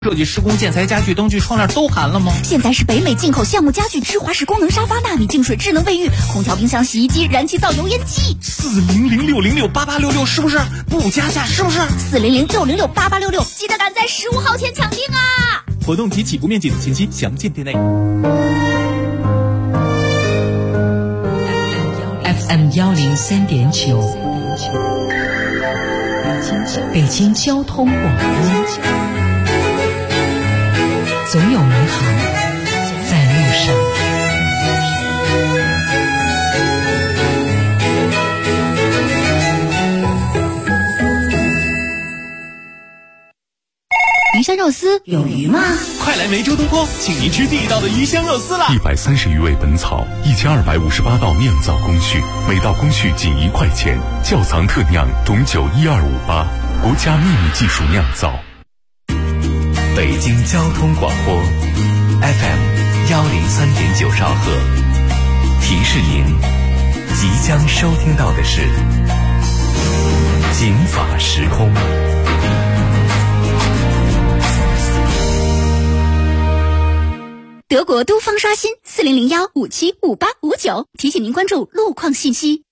设计、施工、建材、家具、灯具、窗帘都含了吗？ 现在是北美进口橡木家具、芝华士功能沙发、纳米净水、智能卫浴、空调、冰箱、洗衣机、燃气灶、油烟机。 400-606-8866是不是？不加价是不是 ？400-606-8866，记得赶在15号前抢订啊！ 活动及起步面积等信息详见店内。 FM 103.9，北京交通广播。总有美好在路上。 鱼香肉丝有鱼吗？ 快来梅州东坡，请您吃地道的鱼香肉丝啦 ！130余味本草，1258道酿造工序，每道工序仅1块钱。窖藏特酿种酒12588，国家秘密技术酿造。 北京交通广播 FM 103.9兆赫，提示您即将收听到的是警法时空。 德国都方刷新4001575859，提醒您关注路况信息。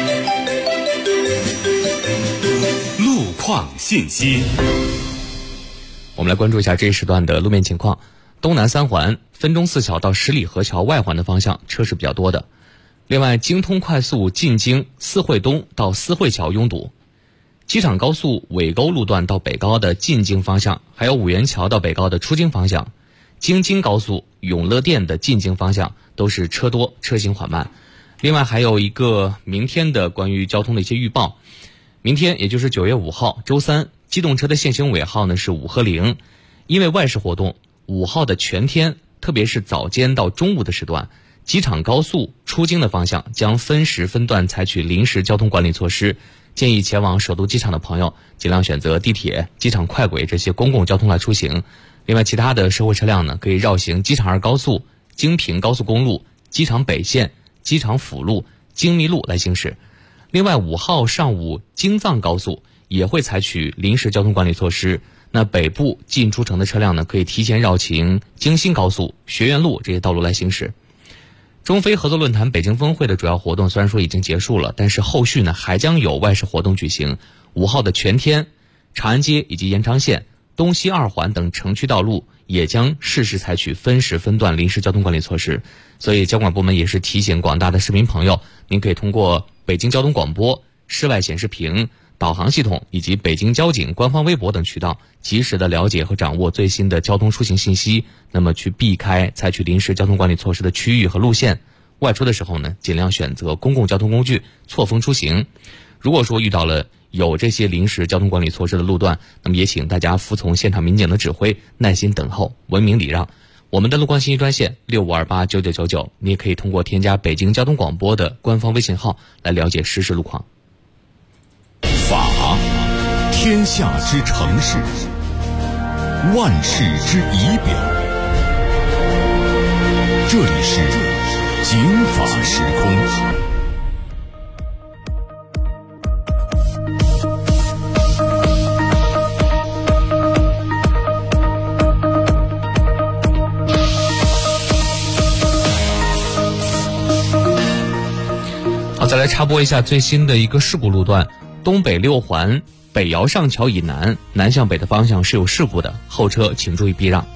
路况信息。 我们来关注一下这一时段的路面情况。东南3环汾中四桥到十里河桥外环的方向车是比较多的。另外，京通快速进京四惠东到四惠桥拥堵，机场高速尾沟路段到北高的进京方向，还有五元桥到北高的出京方向，京津高速永乐店的进京方向都是车多，车行缓慢。另外还有一个明天的关于交通的一些预报。明天也就是9月5号周三，机动车的限行尾号呢是5和0，因为外事活动，5号的全天，特别是早间到中午的时段，机场高速出京的方向将分时分段采取临时交通管理措施，建议前往首都机场的朋友尽量选择地铁、机场快轨这些公共交通来出行。另外，其他的社会车辆呢，可以绕行机场2高速、京平高速公路、机场北线、机场辅路、京密路来行驶。另外，5号上午京藏高速也会采取临时交通管理措施。那北部进出城的车辆呢，可以提前绕行京新高速、学院路这些道路来行驶。中非合作论坛北京峰会的主要活动虽然说已经结束了，但是后续呢还将有外事活动举行。5号的全天，长安街以及延长线、东西2环等城区道路也将适时采取分时分段临时交通管理措施。所以交管部门也是提醒广大的市民朋友，您可以通过北京交通广播、室外显示屏、导航系统以及北京交警官方微博等渠道，及时的了解和掌握最新的交通出行信息，那么去避开采取临时交通管理措施的区域和路线。外出的时候呢，尽量选择公共交通工具，错峰出行。如果说遇到了有这些临时交通管理措施的路段，那么也请大家服从现场民警的指挥，耐心等候，文明礼让。我们的路况信息专线65289999，你也可以通过添加北京交通广播的官方微信号来了解实时路况。 法，天下之城市，万世之仪表。这里是警法时空。 再来插播一下最新的一个事故路段，东北6环北窑上桥以南，南向北的方向是有事故的，后车请注意避让。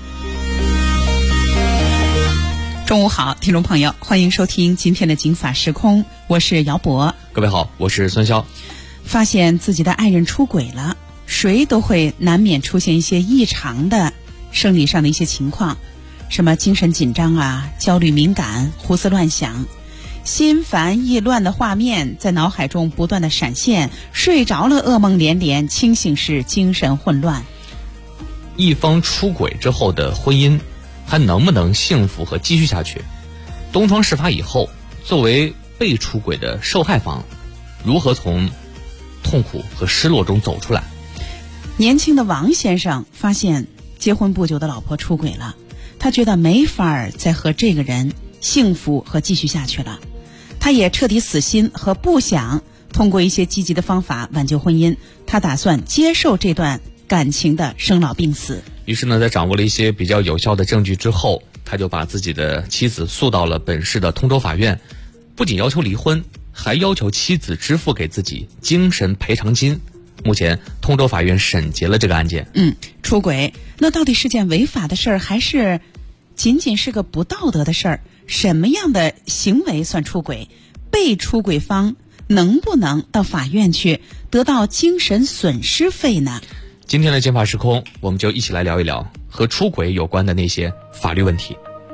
中午好，听众朋友，欢迎收听今天的警法时空，我是姚博。 各位好，我是孙潇。 发现自己的爱人出轨了，谁都会难免出现一些异常的生理上的一些情况，什么精神紧张啊、焦虑敏感、胡思乱想，心烦意乱的画面在脑海中不断的闪现，睡着了噩梦连连，清醒时精神混乱。 一方出轨之后的婚姻还能不能幸福和继续下去？东窗事发以后，作为被出轨的受害方，如何从痛苦和失落中走出来？ 年轻的王先生发现结婚不久的老婆出轨了，他觉得没法再和这个人幸福和继续下去了，他也彻底死心和不想通过一些积极的方法挽救婚姻，他打算接受这段感情的生老病死。 于是呢，在掌握了一些比较有效的证据之后，他就把自己的妻子诉到了本市的通州法院，不仅要求离婚，还要求妻子支付给自己精神赔偿金。目前通州法院审结了这个案件。 出轨那到底是件违法的事儿，还是仅仅是个不道德的事儿？什么样的行为算出轨？被出轨方能不能到法院去得到精神损失费呢？ 今天的金法时空，我们就一起来聊一聊和出轨有关的那些法律问题。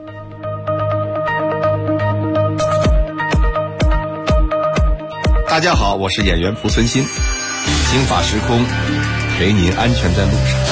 大家好，我是演员蒲存昕，金法时空，陪您安全在路上。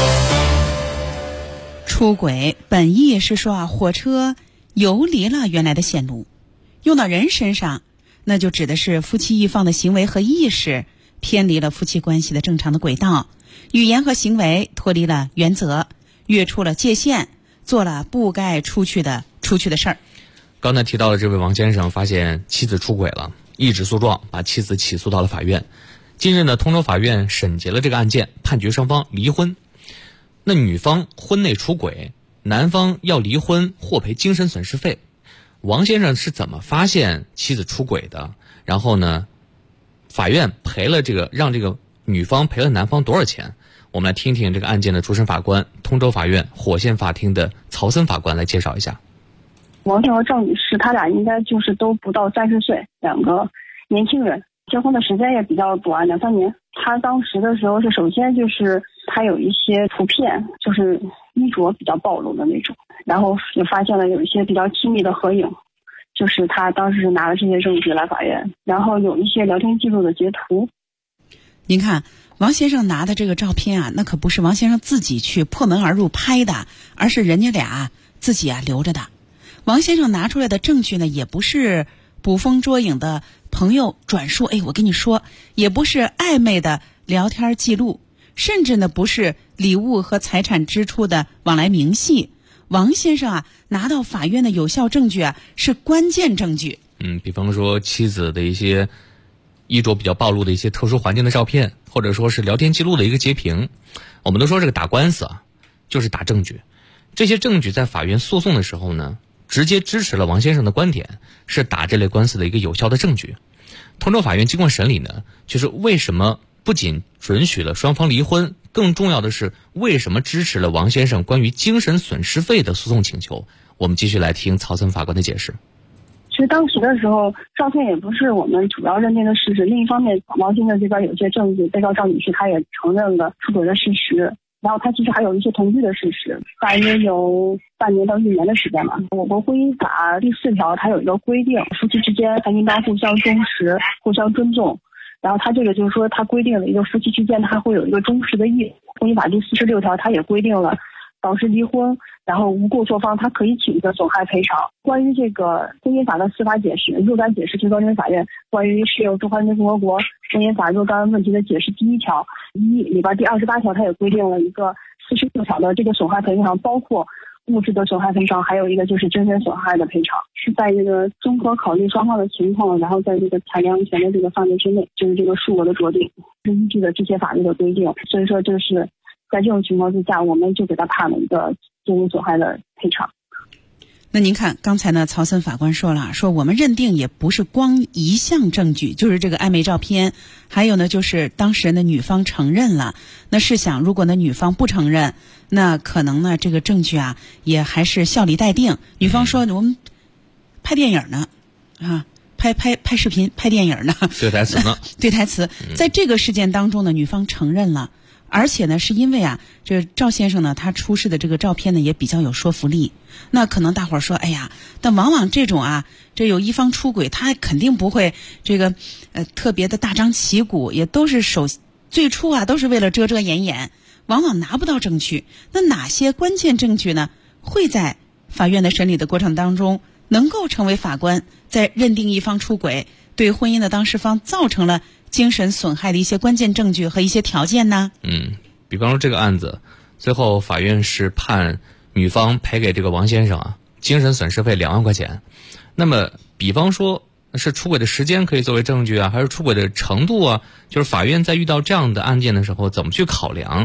出轨本意是说火车游离了原来的线路，用到人身上，那就指的是夫妻一方的行为和意识偏离了夫妻关系的正常的轨道，语言和行为脱离了原则，越出了界限，做了不该出去的事儿。 刚才提到的这位王先生发现妻子出轨了，一纸诉状把妻子起诉到了法院。近日呢，通州法院审结了这个案件，判决双方离婚。那女方婚内出轨，男方要离婚获赔精神损失费。王先生是怎么发现妻子出轨的？然后呢，法院让这个女方赔了男方多少钱？我们来听听这个案件的主审法官，通州法院火线法庭的曹森法官来介绍一下。 王先生和赵女士他俩应该就是都不到30岁，两个年轻人，结婚的时间也比较短，2-3年。他当时的时候是首先就是他有一些图片，就是衣着比较暴露的那种，然后也发现了有一些比较亲密的合影，就是他当时是拿了这些证据来法院，然后有一些聊天记录的截图。 您看王先生拿的这个照片啊，那可不是王先生自己去破门而入拍的，而是人家俩自己留着的。王先生拿出来的证据呢，也不是捕风捉影的朋友转述，我跟你说，也不是暧昧的聊天记录，甚至呢不是礼物和财产支出的往来明细。王先生拿到法院的有效证据是关键证据。 比方说妻子的一些衣着比较暴露的一些特殊环境的照片，或者说是聊天记录的一个截屏。我们都说这个打官司就是打证据，这些证据在法院诉讼的时候呢，直接支持了王先生的观点，是打这类官司的一个有效的证据。通州法院经过审理呢，就是为什么不仅准许了双方离婚，更重要的是为什么支持了王先生关于精神损失费的诉讼请求。我们继续来听曹森法官的解释。 其实当时的时候，照片也不是我们主要认定的事实。另一方面，王先生这边有一些证据，被告赵女士她也承认了出轨的事实。然后他其实还有一些同居的事实，大约有半年到1年的时间吧。我国婚姻法第4条它有一个规定，夫妻之间还应当互相忠实、互相尊重。然后他这个就是说，他规定了一个夫妻之间他会有一个忠实的义务。婚姻法第46条它也规定了，导致离婚然后无过错方他可以请求损害赔偿。关于这个婚姻法的司法解释，若干解释，最高人民法院关于适用中华人民共和国婚姻法若干问题的解释第1条1里边第28条，它也规定了一个46条的这个损害赔偿，包括物质的损害赔偿，还有一个就是精神损害的赔偿，是在这个综合考虑双方的情况，然后在这个裁量权的这个范围之内，就是这个数额的酌定是依据的这些法律的规定。所以说就是在这种情况之下，我们就给他判了一个精神损害的赔偿。 那您看刚才呢，曹森法官说了，说我们认定也不是光一项证据，就是这个暧昧照片，还有呢就是当事人的女方承认了。那试想，如果呢女方不承认，那可能呢这个证据也还是效力待定。女方说我们拍电影呢拍视频拍电影呢， 对台词呢对台词。在这个事件当中呢，女方承认了，而且呢是因为这赵先生呢他出示的这个照片呢也比较有说服力。那可能大伙儿说，但往往这种这有一方出轨，他肯定不会这个特别的大张旗鼓，也都是最初都是为了遮遮掩掩，往往拿不到证据。那哪些关键证据呢会在法院的审理的过程当中能够成为法官在认定一方出轨对婚姻的当事方造成了精神损害的一些关键证据和一些条件呢？ 比方说这个案子最后法院是判女方赔给这个王先生精神损失费2万块钱。那么比方说是出轨的时间可以作为证据还是出轨的程度就是法院在遇到这样的案件的时候怎么去考量？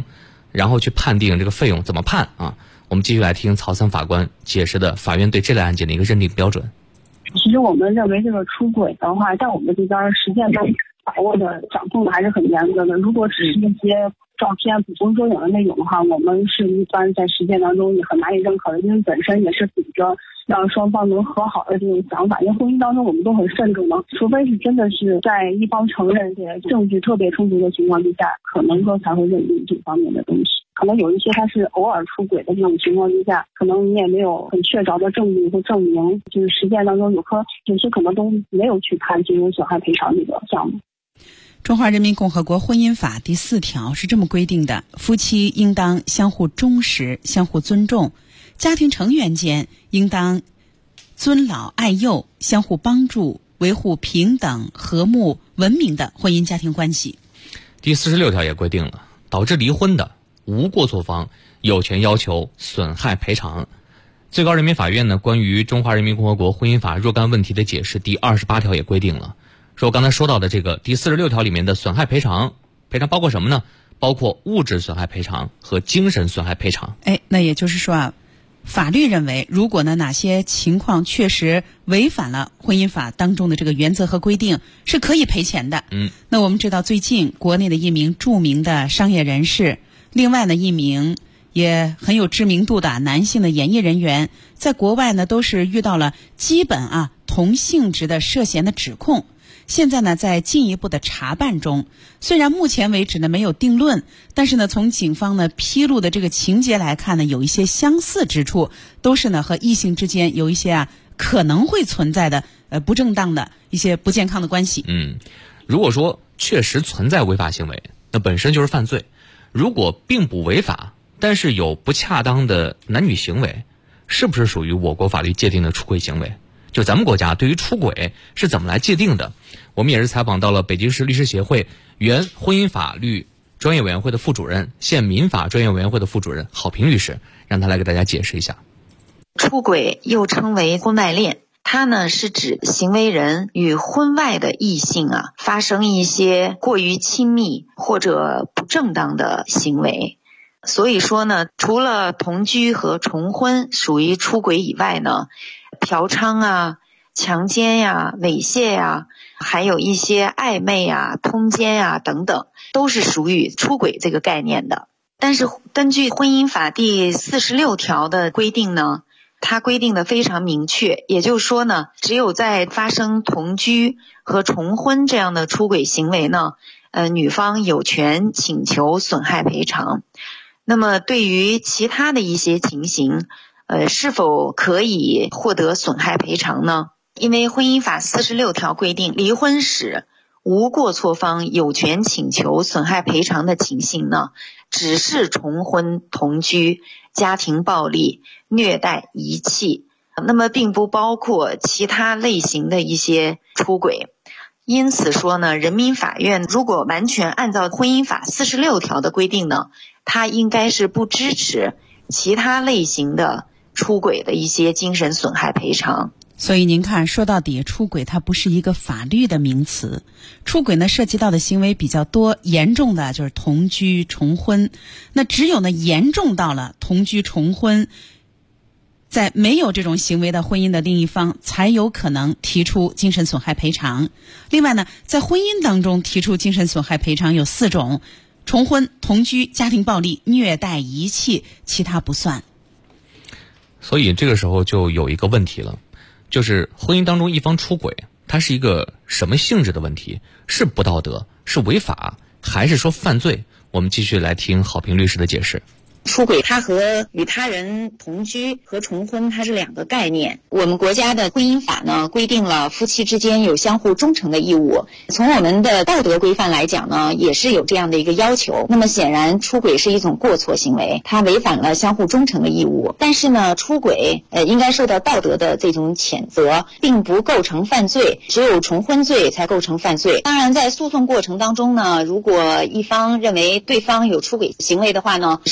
然后去判定这个费用怎么判啊？我们继续来听曹三法官解释的法院对这类案件的一个认定标准。 其实我们认为这个出轨的话，在我们这边实践中把握的掌控的还是很严格的。如果只是一些照片捕风捉影的那种的话，我们是一般在实践当中也很难以认可的，因为本身也是秉着让双方能和好的这种想法。因为婚姻当中我们都很慎重的，除非是真的是在一方承认这些证据特别充足的情况之下，可能说才会认定这方面的东西。可能有一些他是偶尔出轨的这种情况之下，可能你也没有很确凿的证据或证明，就是实践当中有些可能都没有去判精神损害赔偿这个项目。 中华人民共和国婚姻法第4条是这么规定的：夫妻应当相互忠实、相互尊重，家庭成员间应当尊老爱幼，相互帮助，维护平等、和睦、文明的婚姻家庭关系。 第46条也规定了，导致离婚的无过错方有权要求损害赔偿。最高人民法院呢关于中华人民共和国婚姻法若干问题的解释第28条也规定了，说刚才说到的这个第46条里面的损害赔偿包括什么呢？包括物质损害赔偿和精神损害赔偿。 那也就是说啊，法律认为，如果呢哪些情况确实违反了婚姻法当中的这个原则和规定，是可以赔钱的。那我们知道最近国内的一名著名的商业人士，另外呢一名也很有知名度的男性的演艺人员，在国外呢都是遇到了基本同性质的涉嫌的指控。现在呢在进一步的查办中，虽然目前为止呢没有定论，但是呢从警方呢披露的这个情节来看呢，有一些相似之处，都是呢和异性之间有一些可能会存在的不正当的一些不健康的关系。 如果说确实存在违法行为，那本身就是犯罪；如果并不违法，但是有不恰当的男女行为，是不是属于我国法律界定的出轨行为？就咱们国家对于出轨是怎么来界定的？我们也是采访到了北京市律师协会原婚姻法律专业委员会的副主任、现民法专业委员会的副主任郝平律师，让他来给大家解释一下。 出轨又称为婚外恋，它呢是指行为人与婚外的异性发生一些过于亲密或者不正当的行为。所以说呢，除了同居和重婚属于出轨以外呢，嫖娼强奸猥亵还有一些暧昧通奸等等，都是属于出轨这个概念的。但是根据婚姻法第46条的规定呢，它规定的非常明确，也就是说呢，只有在发生同居和重婚这样的出轨行为呢，女方有权请求损害赔偿。那么对于其他的一些情形，是否可以获得损害赔偿呢？因为婚姻法46条规定，离婚时无过错方有权请求损害赔偿的情形呢，只是重婚、同居、家庭暴力、虐待、遗弃，那么并不包括其他类型的一些出轨。因此说呢，人民法院如果完全按照婚姻法46条的规定呢，它应该是不支持其他类型的出轨的一些精神损害赔偿。 所以您看，说到底出轨它不是一个法律的名词，出轨呢涉及到的行为比较多，严重的就是同居重婚，那只有呢严重到了同居重婚，在没有这种行为的婚姻的另一方才有可能提出精神损害赔偿。另外呢，在婚姻当中提出精神损害赔偿有4种：重婚、同居、家庭暴力、虐待、遗弃，其他不算。 所以这个时候就有一个问题了，就是婚姻当中一方出轨，它是一个什么性质的问题？是不道德，是违法，还是说犯罪？我们继续来听郝平律师的解释。 出轨它和与他人同居和重婚它是2个概念。我们国家的婚姻法呢规定了夫妻之间有相互忠诚的义务，从我们的道德规范来讲呢也是有这样的一个要求。那么显然出轨是一种过错行为，它违反了相互忠诚的义务。但是呢，出轨应该受到道德的这种谴责，并不构成犯罪，只有重婚罪才构成犯罪。当然在诉讼过程当中呢，如果一方认为对方有出轨行为的话呢，是需要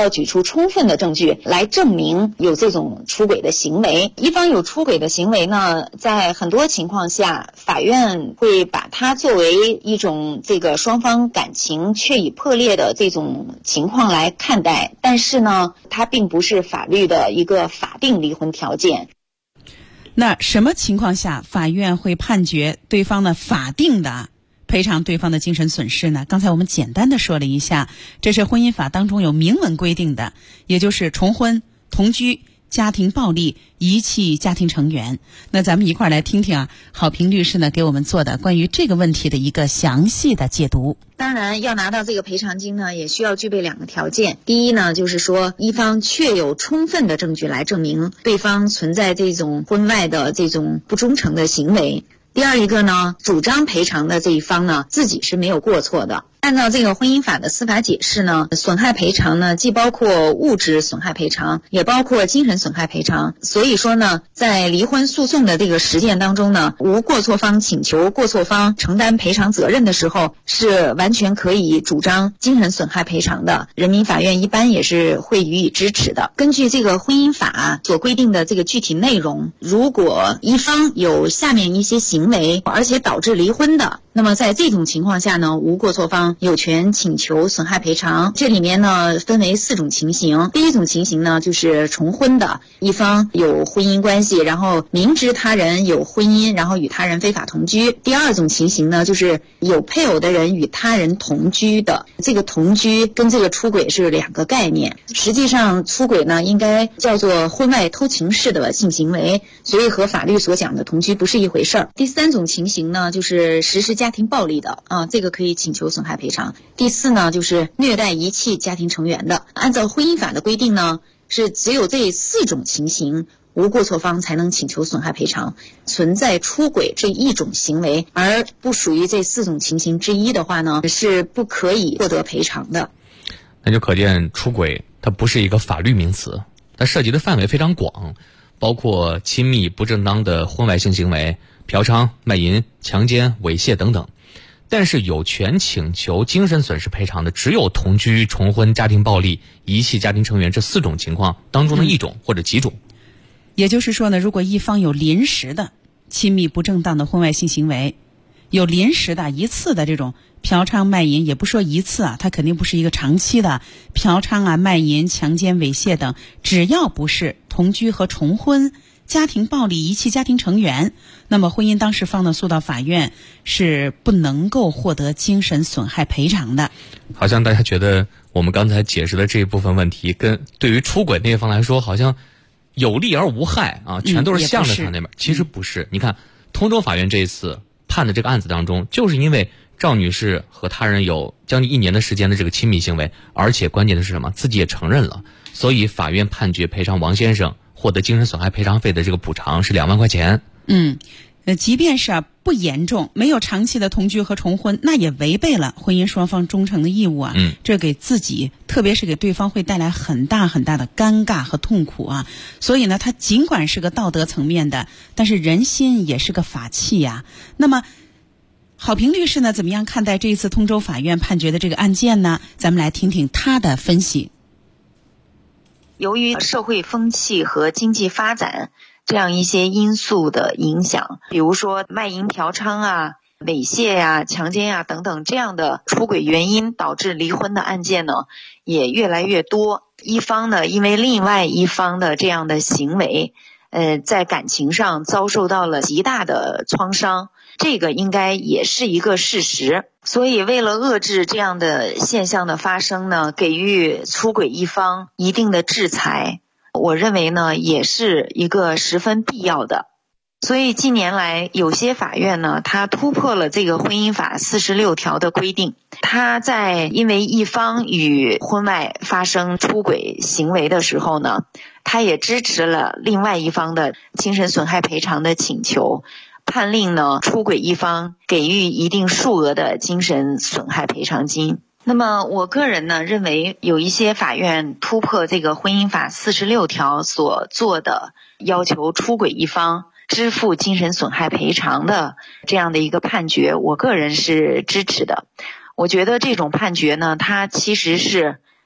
要举出充分的证据来证明有这种出轨的行为。一方有出轨的行为呢，在很多情况下，法院会把它作为一种这个双方感情确已破裂的这种情况来看待，但是呢，它并不是法律的一个法定离婚条件。 那什么情况下法院会判决对方的法定的赔偿对方的精神损失呢？刚才我们简单的说了一下，这是婚姻法当中有明文规定的，也就是重婚、同居、家庭暴力、遗弃家庭成员。那咱们一块儿来听听郝平律师呢给我们做的关于这个问题的一个详细的解读。 当然，要拿到这个赔偿金呢，也需要具备2个条件。第一呢，就是说一方确有充分的证据来证明对方存在这种婚外的这种不忠诚的行为。第二一个呢，主张赔偿的这一方呢，自己是没有过错的。按照这个婚姻法的司法解释呢，损害赔偿呢，既包括物质损害赔偿，也包括精神损害赔偿。所以说呢，在离婚诉讼的这个实践当中呢，无过错方请求过错方承担赔偿责任的时候，是完全可以主张精神损害赔偿的。人民法院一般也是会予以支持的。根据这个婚姻法所规定的这个具体内容，如果一方有下面一些行为，而且导致离婚的，那么在这种情况下呢，无过错方有权请求损害赔偿。这里面呢分为4种情形。第一种情形呢，就是重婚的，一方有婚姻关系，然后明知他人有婚姻，然后与他人非法同居。第二种情形呢，就是有配偶的人与他人同居的。这个同居跟这个出轨是2个概念。实际上出轨呢应该叫做婚外偷情式的性行为，所以和法律所讲的同居不是一回事儿。第3种情形呢，就是实施家庭暴力的这个可以请求损害赔偿。第4呢，就是虐待遗弃家庭成员的。按照婚姻法的规定呢，是只有这4种情形无过错方才能请求损害赔偿。存在出轨这一种行为而不属于这4种情形之一的话呢，是不可以获得赔偿的。 那就可见出轨它不是一个法律名词，它涉及的范围非常广，包括亲密不正当的婚外性行为、嫖娼、卖淫、强奸、猥亵等等。但是有权请求精神损失赔偿的只有同居、重婚、家庭暴力、遗弃家庭成员这4种情况当中的一种或者几种。 也就是说呢，如果一方有临时的亲密不正当的婚外性行为，有临时的一次的这种嫖娼卖淫，也不说一次它肯定不是一个长期的嫖娼卖淫、强奸、猥亵等，只要不是同居和重婚、家庭暴力、遗弃家庭成员，那么婚姻当事方呢诉到法院是不能够获得精神损害赔偿的。 好像大家觉得我们刚才解释的这一部分问题跟对于出轨那一方来说好像有利而无害全都是向着他那边。其实不是。你看通州法院这一次判的这个案子当中，就是因为赵女士和他人有将近1年的时间的这个亲密行为，而且关键的是什么，自己也承认了，所以法院判决赔偿王先生获得精神损害赔偿费的这个补偿是2万块钱。 即便是不严重，没有长期的同居和重婚，那也违背了婚姻双方忠诚的义务这给自己特别是给对方会带来很大很大的尴尬和痛苦所以呢，它尽管是个道德层面的，但是人心也是个法器那么郝平律师呢怎么样看待这一次通州法院判决的这个案件呢？咱们来听听他的分析。 由于社会风气和经济发展这样一些因素的影响，比如说卖淫、嫖娼猥亵强奸等等这样的出轨原因导致离婚的案件呢，也越来越多。一方呢，因为另外一方的这样的行为，在感情上遭受到了极大的创伤，这个应该也是一个事实。所以为了遏制这样的现象的发生呢，给予出轨一方一定的制裁，我认为呢也是一个十分必要的。所以近年来有些法院呢，它突破了这个婚姻法46条的规定，它在因为一方与婚外发生出轨行为的时候呢，它也支持了另外一方的精神损害赔偿的请求，判令呢出轨一方给予一定数额的精神损害赔偿金。那么我个人呢认为，有一些法院突破这个婚姻法46条所做的要求出轨一方支付精神损害赔偿的这样的一个判决，我个人是支持的。我觉得这种判决呢，它其实是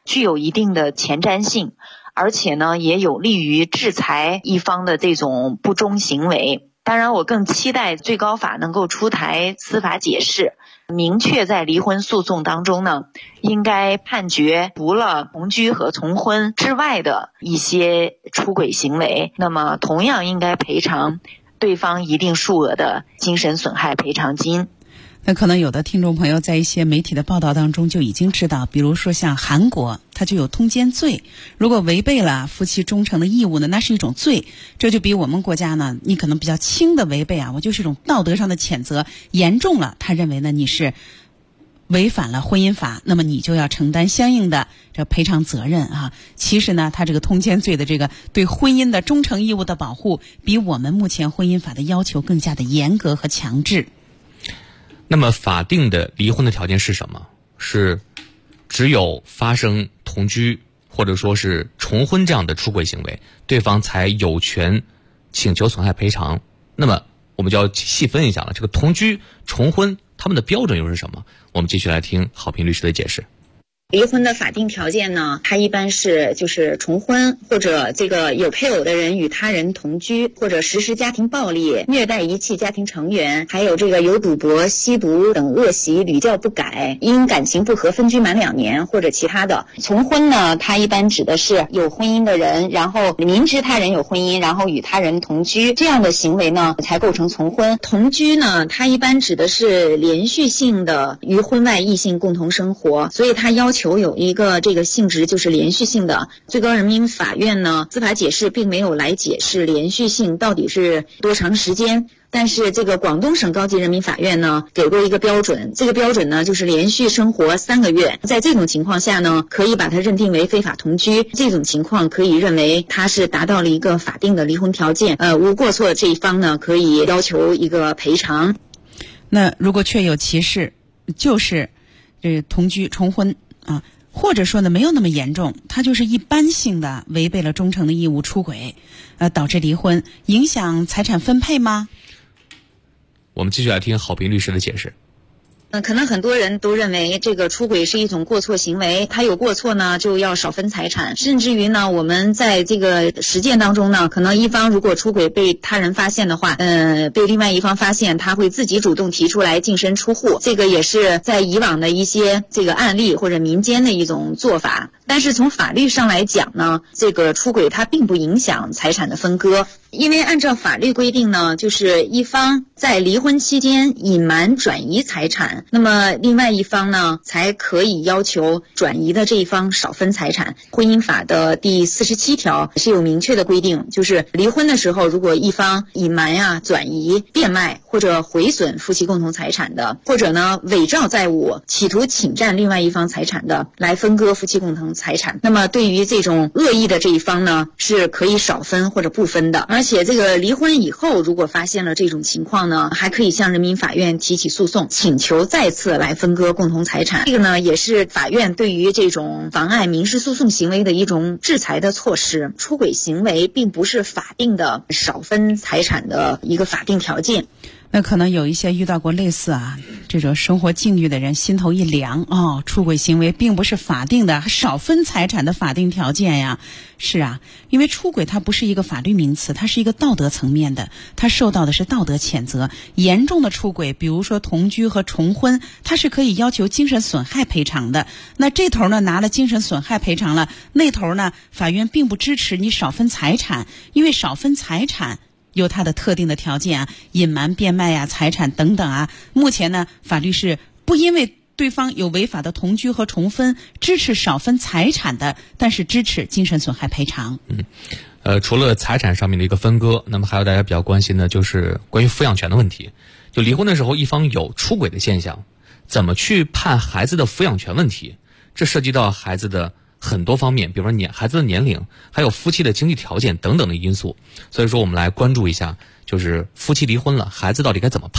具有一定的前瞻性，而且呢也有利于制裁一方的这种不忠行为。当然我更期待最高法能够出台司法解释，明确在离婚诉讼当中呢，应该判决除了同居和从婚之外的一些出轨行为，那么同样应该赔偿对方一定数额的精神损害赔偿金。 那可能有的听众朋友在一些媒体的报道当中就已经知道，比如说像韩国，它就有通奸罪，如果违背了夫妻忠诚的义务呢，那是一种罪。这就比我们国家呢，你可能比较轻的违背啊，我就是一种道德上的谴责，严重了，他认为呢你是违反了婚姻法，那么你就要承担相应的这赔偿责任啊。其实呢，他这个通奸罪的这个对婚姻的忠诚义务的保护，比我们目前婚姻法的要求更加的严格和强制。 那么法定的离婚的条件是什么？是只有发生同居或者说是重婚这样的出轨行为，对方才有权请求损害赔偿。那么我们就要细分一下了，这个同居、重婚他们的标准又是什么？我们继续来听郝平律师的解释。 离婚的法定条件呢，它一般是就是重婚，或者这个有配偶的人与他人同居，或者实施家庭暴力、虐待遗弃家庭成员，还有这个有赌博、吸毒等恶习屡教不改，因感情不和分居满2年或者其他的。重婚呢，它一般指的是有婚姻的人，然后明知他人有婚姻，然后与他人同居，这样的行为呢才构成重婚。同居呢，它一般指的是连续性的与婚外异性共同生活，所以它要求有一个这个性质就是连续性的。最高人民法院呢司法解释并没有来解释连续性到底是多长时间，但是这个广东省高级人民法院呢给过一个标准，这个标准呢就是连续生活3个月，在这种情况下呢可以把它认定为非法同居，这种情况可以认为它是达到了一个法定的离婚条件，无过错这一方呢可以要求一个赔偿。 那如果确有其事，就是同居重婚啊，或者说呢没有那么严重，他就是一般性的违背了忠诚的义务出轨，导致离婚，影响财产分配吗？ 我们继续来听郝平律师的解释。 可能很多人都认为这个出轨是一种过错行为，他有过错呢就要少分财产，甚至于呢我们在这个实践当中呢，可能一方如果出轨被他人发现的话，被另外一方发现，他会自己主动提出来净身出户，这个也是在以往的一些这个案例或者民间的一种做法。但是从法律上来讲呢，这个出轨它并不影响财产的分割，因为按照法律规定呢，就是一方在离婚期间隐瞒转移财产，那么另外一方呢才可以要求转移的这一方少分财产。婚姻法的第47条是有明确的规定，就是离婚的时候，如果一方隐瞒转移、变卖或者毁损夫妻共同财产的，或者呢伪造债务、企图侵占另外一方财产的，来分割夫妻共同财产，那么对于这种恶意的这一方呢是可以少分或者不分的。而且这个离婚以后如果发现了这种情况呢，还可以向人民法院提起诉讼，请求再次来分割共同财产。这个呢也是法院对于这种妨碍民事诉讼行为的一种制裁的措施。出轨行为并不是法定的少分财产的一个法定条件。 那可能有一些遇到过类似这种生活境遇的人心头一凉，出轨行为并不是法定的少分财产的法定条件呀。是啊，因为出轨它不是一个法律名词，它是一个道德层面的，它受到的是道德谴责。严重的出轨，比如说同居和重婚，它是可以要求精神损害赔偿的。那这头呢拿了精神损害赔偿了，那头呢法院并不支持你少分财产，因为少分财产有它的特定的条件隐瞒、变卖财产等等目前呢，法律是不因为对方有违法的同居和重婚支持少分财产的，但是支持精神损害赔偿。 除了财产上面的一个分割，那么还有大家比较关心的就是关于抚养权的问题。就离婚的时候一方有出轨的现象，怎么去判孩子的抚养权问题？这涉及到孩子的很多方面，比如说孩子的年龄，还有夫妻的经济条件等等的因素。所以说我们来关注一下，就是夫妻离婚了，孩子到底该怎么判？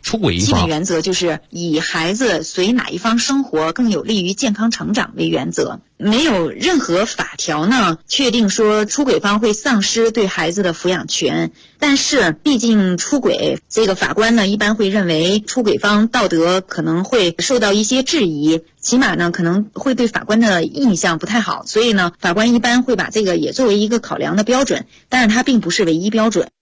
出轨一方基本原则就是以孩子随哪一方生活更有利于健康成长为原则，没有任何法条呢确定说出轨方会丧失对孩子的抚养权。但是毕竟出轨，这个法官呢一般会认为出轨方道德可能会受到一些质疑，起码呢可能会对法官的印象不太好，所以呢法官一般会把这个也作为一个考量的标准，但是它并不是唯一标准。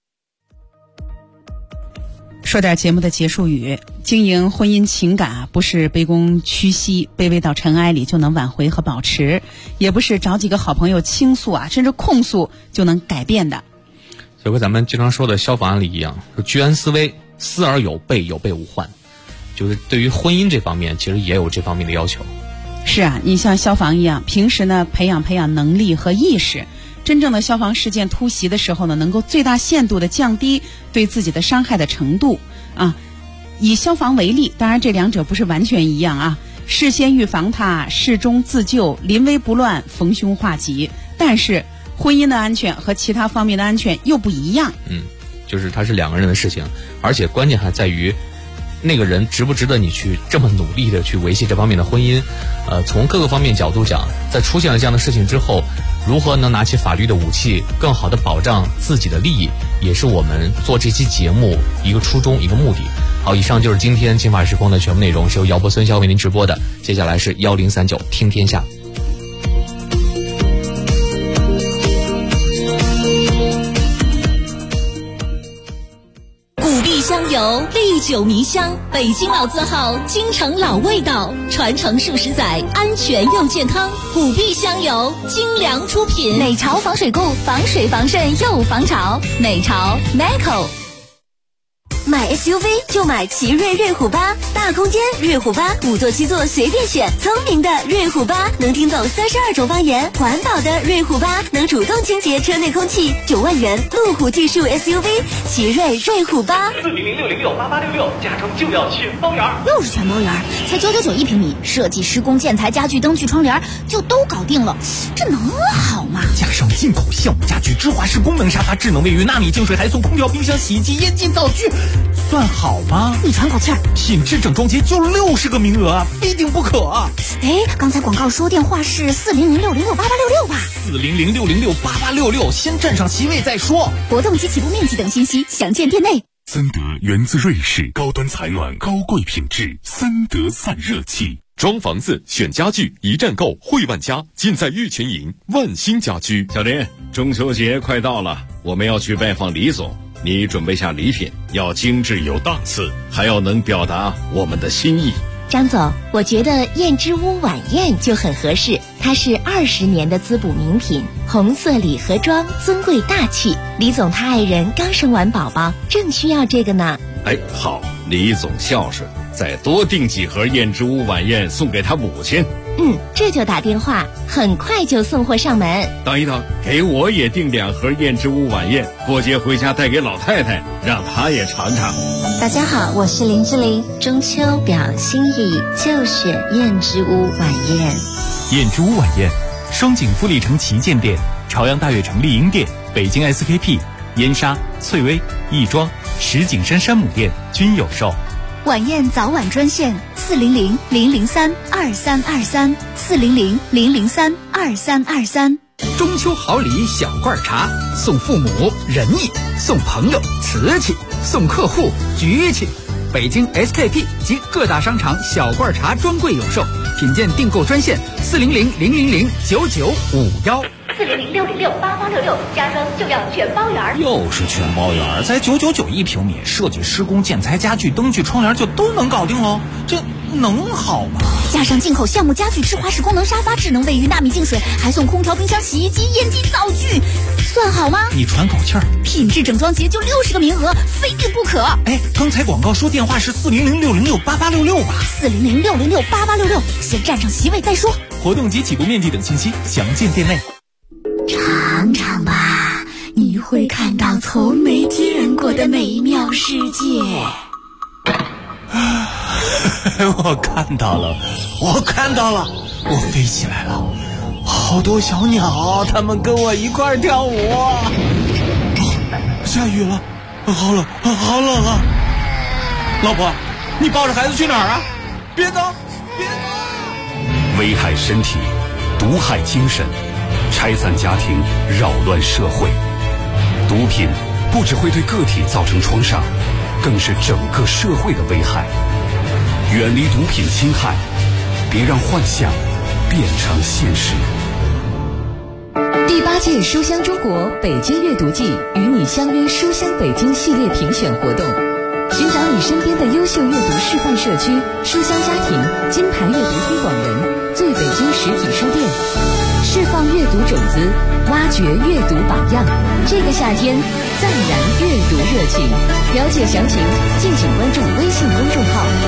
说点节目的结束语，经营婚姻情感啊，不是卑躬屈膝、卑微到尘埃里就能挽回和保持，也不是找几个好朋友倾诉啊，甚至控诉就能改变的。 就和咱们经常说的消防案例一样，居安思危，思而有备，有备无患。就是对于婚姻这方面，其实也有这方面的要求。 是啊，你像消防一样，平时呢培养能力和意识，真正的消防事件突袭的时候呢，能够最大限度的降低对自己的伤害的程度啊。以消防为例，当然这两者不是完全一样啊，事先预防它，事中自救，临危不乱，逢凶化吉。但是婚姻的安全和其他方面的安全又不一样。 就是它是两个人的事情，而且关键还在于那个人值不值得你去这么努力的去维系这方面的婚姻。从各个方面角度讲，在出现了这样的事情之后，如何能拿起法律的武器，更好的保障自己的利益，也是我们做这期节目一个初衷，一个目的。好，以上就是今天金法时空的全部内容，是由姚博孙骁为您直播的。接下来是1039听天下。 古壁香油，历久弥香，北京老字号，京城老味道，传承数十载，安全又健康。古壁香油，精良出品。 美潮防水固，防水防渗又防潮。美潮 Meco。 买 SUV 就买奇瑞瑞虎8，大空间瑞虎8，5座7座随便选，聪明的瑞虎8能听懂32种方言，环保的瑞虎8能主动清洁车内空气，9万元路虎技术 SUV 奇瑞瑞虎8 ，400-606-8866，加装就要全包圆， 又是全包圆，才991一平米，设计、施工、建材、家具、灯具、窗帘就都搞定了，这能好吗？ 加上进口橡木家具、芝华士功能沙发、智能卫浴、纳米净水，还送空调、冰箱、洗衣机、烟机、灶具。算好吗？ 你喘口气儿， 品质整装节就60个名额，非订不可。 哎，刚才广告说电话是400-606-8866吧 ？400-606-8866，先占上席位再说。 活动及起步面积等信息详见店内。 森德源自瑞士，高端采暖，高贵品质，森德散热器。装房子选家具，一站购汇万家，尽在玉泉营万兴家居。 小林，中秋节快到了，我们要去拜访李总。你准备下礼品，要精致有档次，还要能表达我们的心意。 张总，我觉得燕之屋晚宴就很合适，它是20年的滋补名品，红色礼盒装，尊贵大气。李总他爱人刚生完宝宝，正需要这个呢。 哎，好，李总孝顺，再多订几盒燕之屋晚宴送给他母亲。 这就打电话，很快就送货上门。 等一等，给我也订2盒燕之屋晚宴，过节回家带给老太太，让她也尝尝。 大家好，我是林志玲，中秋表心意就选燕之屋晚宴。 燕之屋晚宴，双井富力城旗舰店、朝阳大悦城丽婴店、北京 SKP、燕莎、翠微、亦庄、石景山山姆店均有售。 晚宴早晚专线400-003-2323 400-003-2323。 中秋好礼小罐茶，送父母仁义，送朋友瓷器，送客户局气。北京 SKP 及各大商场小罐茶专柜有售，品鉴订购专线400-000-9951。 400-606-8866，加装就要全包圆。 又是全包圆，才991一平米，设计、施工、建材、家具、灯具、窗帘就都能搞定喽，这能好吗？ 加上进口橡木家具、芝华士功能沙发、智能卫浴、纳米净水，还送空调、冰箱、洗衣机、烟机、灶具，算好吗？ 你喘口气儿， 品质整装节就60个名额，非订不可。 哎，刚才广告说电话是400-606-8866吧 ？400-606-8866，先占上席位再说。 活动及起步面积等信息详见店内。 尝尝吧，你会看到从没见过的美妙世界。 我看到了，我飞起来了，好多小鸟，它们跟我一块跳舞。下雨了，好冷啊！ 老婆，你抱着孩子去哪儿啊？别走，别走！ 危害身体，毒害精神，拆散家庭，扰乱社会。毒品不只会对个体造成创伤，更是整个社会的危害。远离毒品侵害，别让幻想变成现实。 第8届书香中国北京阅读季与你相约书香北京系列评选活动，寻找你身边的优秀阅读示范社区、书香家庭、金牌阅读推广人、最北京实体书店，释放阅读种子，挖掘阅读榜样。这个夏天，暂燃阅读热情。了解详情，敬请关注微信公众号